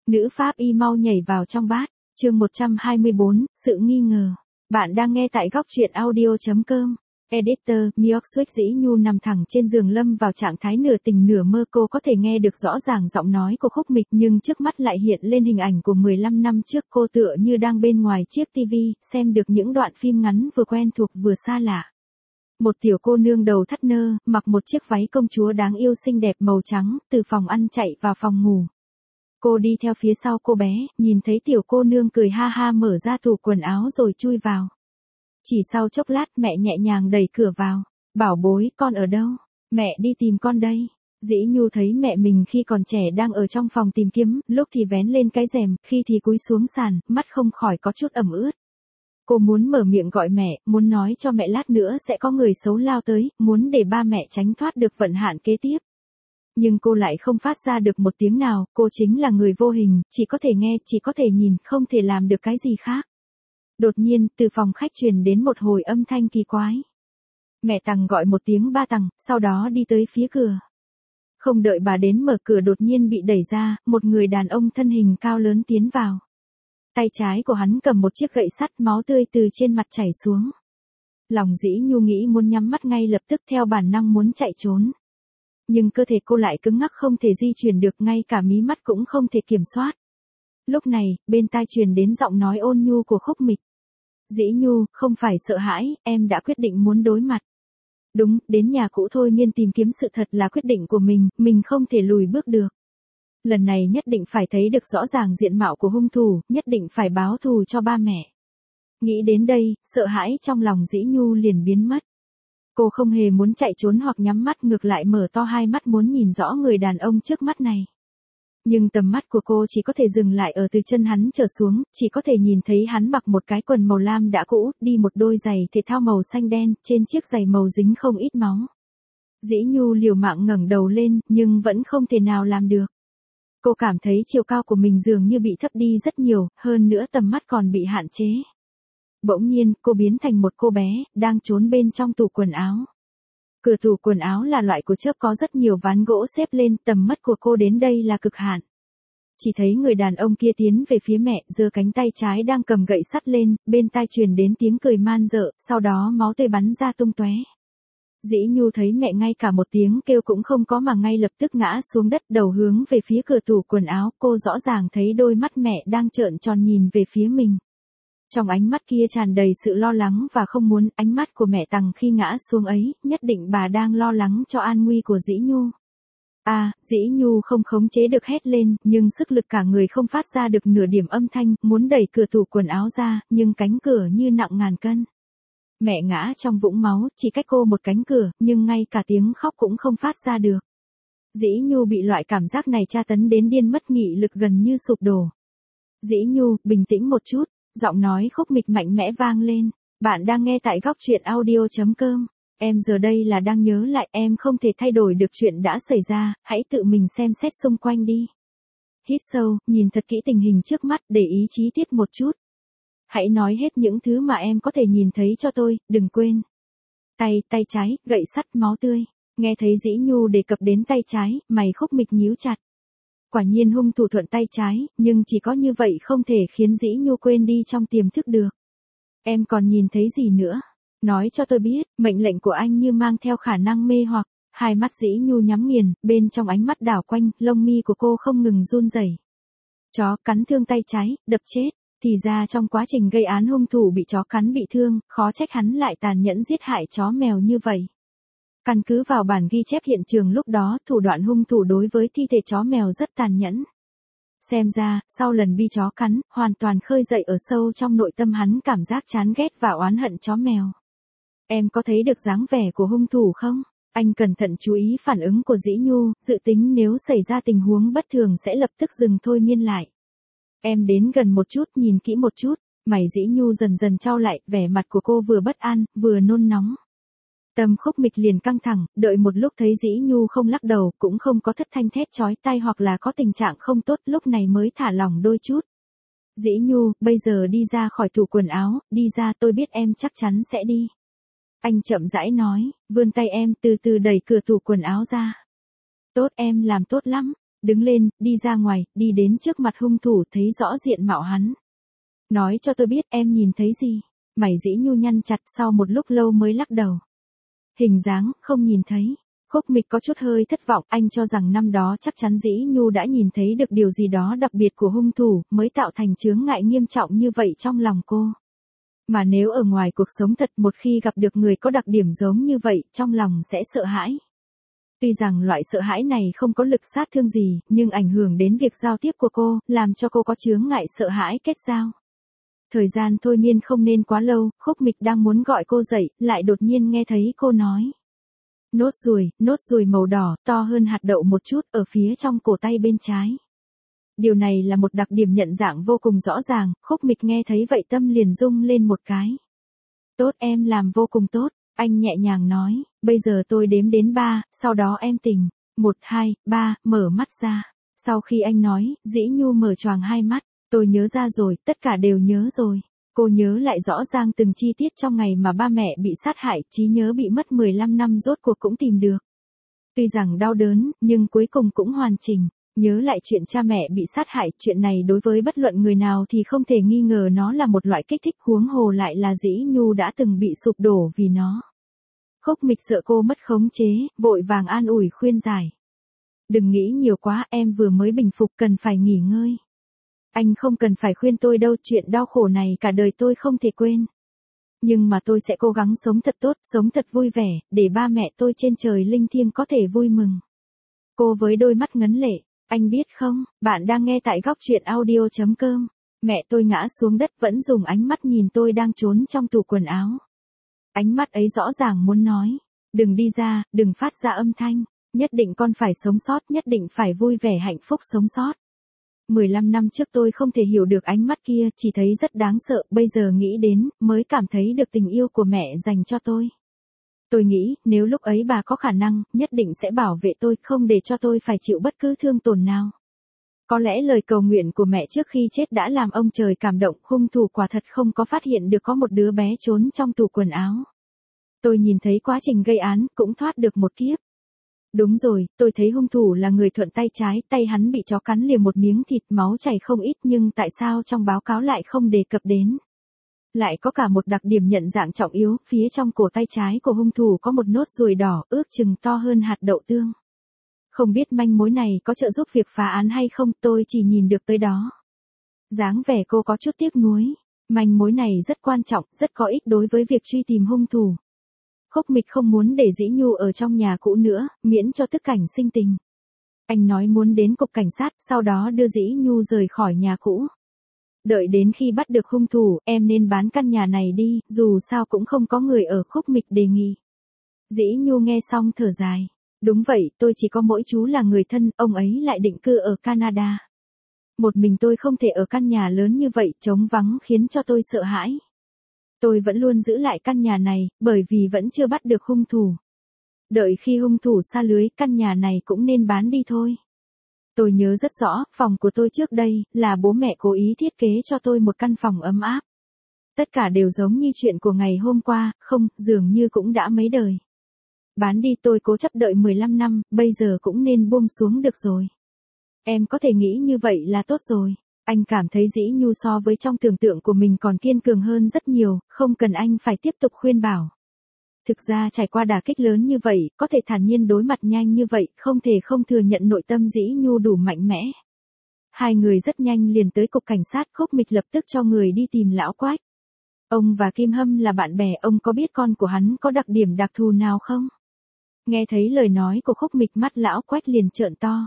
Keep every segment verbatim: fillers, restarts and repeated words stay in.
Nữ pháp y mau nhảy vào trong bát. Chương một trăm hai mươi bốn, sự nghi ngờ. Bạn đang nghe tại góc truyện audio chấm com. Editor, Miok Suếch Dĩ Nhu nằm thẳng trên giường lâm vào trạng thái nửa tỉnh nửa mơ. Cô có thể nghe được rõ ràng giọng nói của Khúc Mịch, nhưng trước mắt lại hiện lên hình ảnh của mười lăm năm trước. Cô tựa như đang bên ngoài chiếc tivi, xem được những đoạn phim ngắn vừa quen thuộc vừa xa lạ. Một tiểu cô nương đầu thắt nơ, mặc một chiếc váy công chúa đáng yêu xinh đẹp màu trắng, từ phòng ăn chạy vào phòng ngủ. Cô đi theo phía sau cô bé, nhìn thấy tiểu cô nương cười ha ha mở ra tủ quần áo rồi chui vào. Chỉ sau chốc lát mẹ nhẹ nhàng đẩy cửa vào. Bảo bối, con ở đâu? Mẹ đi tìm con đây. Dĩ Nhu thấy mẹ mình khi còn trẻ đang ở trong phòng tìm kiếm, lúc thì vén lên cái rèm, khi thì cúi xuống sàn, mắt không khỏi có chút ẩm ướt. Cô muốn mở miệng gọi mẹ, muốn nói cho mẹ lát nữa sẽ có người xấu lao tới, muốn để ba mẹ tránh thoát được vận hạn kế tiếp. Nhưng cô lại không phát ra được một tiếng nào, cô chính là người vô hình, chỉ có thể nghe, chỉ có thể nhìn, không thể làm được cái gì khác. Đột nhiên, từ phòng khách truyền đến một hồi âm thanh kỳ quái. Mẹ Tằng gọi một tiếng ba Tằng, sau đó đi tới phía cửa. Không đợi bà đến mở cửa đột nhiên bị đẩy ra, một người đàn ông thân hình cao lớn tiến vào. Tay trái của hắn cầm một chiếc gậy sắt, máu tươi từ trên mặt chảy xuống. Lòng Dĩ Nhu nghĩ muốn nhắm mắt ngay lập tức, theo bản năng muốn chạy trốn. Nhưng cơ thể cô lại cứng ngắc không thể di chuyển được, ngay cả mí mắt cũng không thể kiểm soát. Lúc này, bên tai truyền đến giọng nói ôn nhu của Khúc Mịch. Dĩ Nhu, không phải sợ hãi, em đã quyết định muốn đối mặt. Đúng, đến nhà cũ thôi miên tìm kiếm sự thật là quyết định của mình, mình không thể lùi bước được. Lần này nhất định phải thấy được rõ ràng diện mạo của hung thủ, nhất định phải báo thù cho ba mẹ. Nghĩ đến đây, sợ hãi trong lòng Dĩ Nhu liền biến mất. Cô không hề muốn chạy trốn hoặc nhắm mắt, ngược lại mở to hai mắt muốn nhìn rõ người đàn ông trước mắt này. Nhưng tầm mắt của cô chỉ có thể dừng lại ở từ chân hắn trở xuống, chỉ có thể nhìn thấy hắn mặc một cái quần màu lam đã cũ, đi một đôi giày thể thao màu xanh đen, trên chiếc giày màu dính không ít máu. Dĩ Nhu liều mạng ngẩng đầu lên, nhưng vẫn không thể nào làm được. Cô cảm thấy chiều cao của mình dường như bị thấp đi rất nhiều, hơn nữa tầm mắt còn bị hạn chế. Bỗng nhiên, cô biến thành một cô bé, đang trốn bên trong tủ quần áo. Cửa tủ quần áo là loại của chớp có rất nhiều ván gỗ xếp lên, tầm mắt của cô đến đây là cực hạn. Chỉ thấy người đàn ông kia tiến về phía mẹ, giơ cánh tay trái đang cầm gậy sắt lên, bên tai truyền đến tiếng cười man dợ, sau đó máu tươi bắn ra tung tóe. Dĩ Nhu thấy mẹ ngay cả một tiếng kêu cũng không có mà ngay lập tức ngã xuống đất, đầu hướng về phía cửa tủ quần áo, cô rõ ràng thấy đôi mắt mẹ đang trợn tròn nhìn về phía mình. Trong ánh mắt kia tràn đầy sự lo lắng và không muốn, ánh mắt của mẹ Tằng khi ngã xuống ấy, nhất định bà đang lo lắng cho an nguy của Dĩ Nhu. À, Dĩ Nhu không khống chế được hét lên, nhưng sức lực cả người không phát ra được nửa điểm âm thanh, muốn đẩy cửa tủ quần áo ra, nhưng cánh cửa như nặng ngàn cân. Mẹ ngã trong vũng máu, chỉ cách cô một cánh cửa, nhưng ngay cả tiếng khóc cũng không phát ra được. Dĩ Nhu bị loại cảm giác này tra tấn đến điên mất nghị lực gần như sụp đổ. Dĩ Nhu, bình tĩnh một chút. Giọng nói Khúc Mịch mạnh mẽ vang lên. Bạn đang nghe tại góc truyện audio chấm com. Em giờ đây là đang nhớ lại, em không thể thay đổi được chuyện đã xảy ra, hãy tự mình xem xét xung quanh đi. Hít sâu, nhìn thật kỹ tình hình trước mắt, để ý chi tiết một chút. Hãy nói hết những thứ mà em có thể nhìn thấy cho tôi, đừng quên. Tay, tay trái, gậy sắt, máu tươi. Nghe thấy Dĩ Nhu đề cập đến tay trái, mày Khúc Mịch nhíu chặt. Quả nhiên hung thủ thuận tay trái, nhưng chỉ có như vậy không thể khiến Dĩ Nhu quên đi trong tiềm thức được. Em còn nhìn thấy gì nữa? Nói cho tôi biết, mệnh lệnh của anh như mang theo khả năng mê hoặc. Hai mắt Dĩ Nhu nhắm nghiền, bên trong ánh mắt đảo quanh, lông mi của cô không ngừng run rẩy. Chó cắn thương tay trái, đập chết. Thì ra trong quá trình gây án hung thủ bị chó cắn bị thương, khó trách hắn lại tàn nhẫn giết hại chó mèo như vậy. Căn cứ vào bản ghi chép hiện trường lúc đó, thủ đoạn hung thủ đối với thi thể chó mèo rất tàn nhẫn. Xem ra, sau lần bị chó cắn, hoàn toàn khơi dậy ở sâu trong nội tâm hắn cảm giác chán ghét và oán hận chó mèo. Em có thấy được dáng vẻ của hung thủ không? Anh cẩn thận chú ý phản ứng của Dĩ Nhu, dự tính nếu xảy ra tình huống bất thường sẽ lập tức dừng thôi miên lại. Em đến gần một chút, nhìn kỹ một chút, mày Dĩ Nhu dần dần trao lại, vẻ mặt của cô vừa bất an, vừa nôn nóng. Tâm Khúc Mịch liền căng thẳng, đợi một lúc thấy Dĩ Nhu không lắc đầu, cũng không có thất thanh thét chói tai hoặc là có tình trạng không tốt, lúc này mới thả lỏng đôi chút. Dĩ Nhu, bây giờ đi ra khỏi tủ quần áo, đi ra, tôi biết em chắc chắn sẽ đi. Anh chậm rãi nói, vươn tay em từ từ đẩy cửa tủ quần áo ra. Tốt, em làm tốt lắm. Đứng lên, đi ra ngoài, đi đến trước mặt hung thủ thấy rõ diện mạo hắn. Nói cho tôi biết em nhìn thấy gì. Mày Dĩ Nhu nhăn chặt sau một lúc lâu mới lắc đầu. Hình dáng, không nhìn thấy. Khúc Mịch có chút hơi thất vọng, anh cho rằng năm đó chắc chắn Dĩ Nhu đã nhìn thấy được điều gì đó đặc biệt của hung thủ, mới tạo thành chướng ngại nghiêm trọng như vậy trong lòng cô. Mà nếu ở ngoài cuộc sống thật một khi gặp được người có đặc điểm giống như vậy, trong lòng sẽ sợ hãi. Tuy rằng loại sợ hãi này không có lực sát thương gì, nhưng ảnh hưởng đến việc giao tiếp của cô, làm cho cô có chướng ngại sợ hãi kết giao. Thời gian thôi miên không nên quá lâu, Khúc Mịch đang muốn gọi cô dậy, lại đột nhiên nghe thấy cô nói. Nốt ruồi, nốt ruồi màu đỏ, to hơn hạt đậu một chút, ở phía trong cổ tay bên trái. Điều này là một đặc điểm nhận dạng vô cùng rõ ràng, Khúc Mịch nghe thấy vậy tâm liền rung lên một cái. Tốt, em làm vô cùng tốt, anh nhẹ nhàng nói, bây giờ tôi đếm đến ba, sau đó em tỉnh. Một, hai, ba, mở mắt ra. Sau khi anh nói, Dĩ Nhu mở choàng hai mắt, tôi nhớ ra rồi, tất cả đều nhớ rồi. Cô nhớ lại rõ ràng từng chi tiết trong ngày mà ba mẹ bị sát hại, trí nhớ bị mất mười lăm năm rốt cuộc cũng tìm được. Tuy rằng đau đớn, nhưng cuối cùng cũng hoàn chỉnh. Nhớ lại chuyện cha mẹ bị sát hại, chuyện này đối với bất luận người nào thì không thể nghi ngờ nó là một loại kích thích, huống hồ lại là Dĩ Nhu đã từng bị sụp đổ vì nó. Khúc Mịch sợ cô mất khống chế, vội vàng an ủi khuyên giải. Đừng nghĩ nhiều quá, em vừa mới bình phục cần phải nghỉ ngơi. Anh không cần phải khuyên tôi đâu, chuyện đau khổ này cả đời tôi không thể quên. Nhưng mà tôi sẽ cố gắng sống thật tốt, sống thật vui vẻ, để ba mẹ tôi trên trời linh thiêng có thể vui mừng. Cô với đôi mắt ngấn lệ, anh biết không, bạn đang nghe tại góc truyện audio chấm com. Mẹ tôi ngã xuống đất vẫn dùng ánh mắt nhìn tôi đang trốn trong tủ quần áo. Ánh mắt ấy rõ ràng muốn nói, đừng đi ra, đừng phát ra âm thanh, nhất định con phải sống sót, nhất định phải vui vẻ hạnh phúc sống sót. mười lăm năm trước tôi không thể hiểu được ánh mắt kia, chỉ thấy rất đáng sợ, bây giờ nghĩ đến, mới cảm thấy được tình yêu của mẹ dành cho tôi. Tôi nghĩ, nếu lúc ấy bà có khả năng, nhất định sẽ bảo vệ tôi, không để cho tôi phải chịu bất cứ thương tổn nào. Có lẽ lời cầu nguyện của mẹ trước khi chết đã làm ông trời cảm động, hung thủ quả thật không có phát hiện được có một đứa bé trốn trong tủ quần áo. Tôi nhìn thấy quá trình gây án, cũng thoát được một kiếp. Đúng rồi, tôi thấy hung thủ là người thuận tay trái, tay hắn bị chó cắn liềm một miếng thịt, máu chảy không ít, nhưng tại sao trong báo cáo lại không đề cập đến? Lại có cả một đặc điểm nhận dạng trọng yếu, phía trong cổ tay trái của hung thủ có một nốt ruồi đỏ, ước chừng to hơn hạt đậu tương. Không biết manh mối này có trợ giúp việc phá án hay không, tôi chỉ nhìn được tới đó. Dáng vẻ cô có chút tiếc nuối. Manh mối này rất quan trọng, rất có ích đối với việc truy tìm hung thủ. Khúc Mịch không muốn để Dĩ Nhu ở trong nhà cũ nữa, miễn cho tức cảnh sinh tình. Anh nói muốn đến cục cảnh sát, sau đó đưa Dĩ Nhu rời khỏi nhà cũ. Đợi đến khi bắt được hung thủ, em nên bán căn nhà này đi, dù sao cũng không có người ở, Khúc Mịch đề nghị. Dĩ Nhu nghe xong thở dài. Đúng vậy, tôi chỉ có mỗi chú là người thân, ông ấy lại định cư ở Canada. Một mình tôi không thể ở căn nhà lớn như vậy, trống vắng khiến cho tôi sợ hãi. Tôi vẫn luôn giữ lại căn nhà này, bởi vì vẫn chưa bắt được hung thủ. Đợi khi hung thủ sa lưới, căn nhà này cũng nên bán đi thôi. Tôi nhớ rất rõ, phòng của tôi trước đây, là bố mẹ cố ý thiết kế cho tôi một căn phòng ấm áp. Tất cả đều giống như chuyện của ngày hôm qua, không, dường như cũng đã mấy đời. Bán đi, tôi cố chấp đợi mười lăm năm, bây giờ cũng nên buông xuống được rồi. Em có thể nghĩ như vậy là tốt rồi. Anh cảm thấy Dĩ Nhu so với trong tưởng tượng của mình còn kiên cường hơn rất nhiều, không cần anh phải tiếp tục khuyên bảo. Thực ra trải qua đả kích lớn như vậy, có thể thản nhiên đối mặt nhanh như vậy, không thể không thừa nhận nội tâm Dĩ Nhu đủ mạnh mẽ. Hai người rất nhanh liền tới cục cảnh sát, Khúc Mịch lập tức cho người đi tìm lão Quách. Ông và Kim Hâm là bạn bè, ông có biết con của hắn có đặc điểm đặc thù nào không? Nghe thấy lời nói của Khúc Mịch, mắt lão Quách liền trợn to.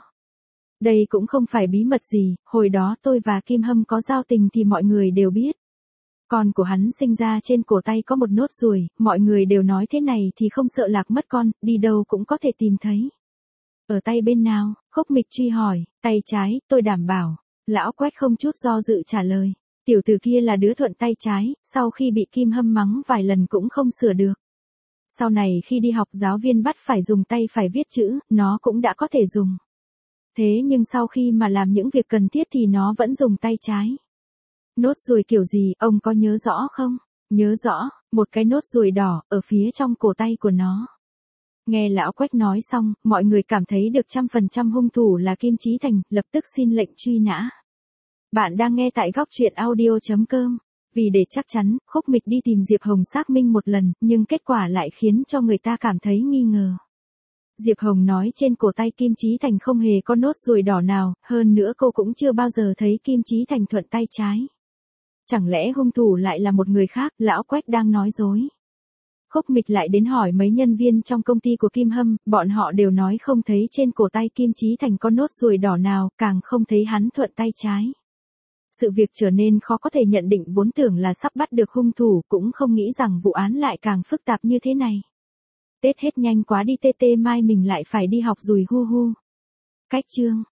Đây cũng không phải bí mật gì, hồi đó tôi và Kim Hâm có giao tình thì mọi người đều biết. Con của hắn sinh ra trên cổ tay có một nốt ruồi, mọi người đều nói thế này thì không sợ lạc mất con, đi đâu cũng có thể tìm thấy. Ở tay bên nào? Khúc Mịch truy hỏi. Tay trái, tôi đảm bảo. Lão Quách không chút do dự trả lời. Tiểu tử kia là đứa thuận tay trái, sau khi bị Kim Hâm mắng vài lần cũng không sửa được. Sau này khi đi học giáo viên bắt phải dùng tay phải viết chữ, nó cũng đã có thể dùng. Thế nhưng sau khi mà làm những việc cần thiết thì nó vẫn dùng tay trái. Nốt ruồi kiểu gì, ông có nhớ rõ không? Nhớ rõ, một cái nốt ruồi đỏ, ở phía trong cổ tay của nó. Nghe lão Quách nói xong, mọi người cảm thấy được trăm phần trăm hung thủ là Kim Chí Thành, lập tức xin lệnh truy nã. Bạn đang nghe tại góc truyện audio.com. Vì để chắc chắn, Khúc Mịch đi tìm Diệp Hồng xác minh một lần, nhưng kết quả lại khiến cho người ta cảm thấy nghi ngờ. Diệp Hồng nói trên cổ tay Kim Chí Thành không hề có nốt ruồi đỏ nào, hơn nữa cô cũng chưa bao giờ thấy Kim Chí Thành thuận tay trái. Chẳng lẽ hung thủ lại là một người khác, lão Quách đang nói dối. Khúc Mịch lại đến hỏi mấy nhân viên trong công ty của Kim Hâm, bọn họ đều nói không thấy trên cổ tay Kim Chí Thành có nốt ruồi đỏ nào, càng không thấy hắn thuận tay trái. Sự việc trở nên khó có thể nhận định, vốn tưởng là sắp bắt được hung thủ, cũng không nghĩ rằng vụ án lại càng phức tạp như thế này. Tết hết nhanh quá đi tê tê, mai mình lại phải đi học rồi hu hu. Cách chương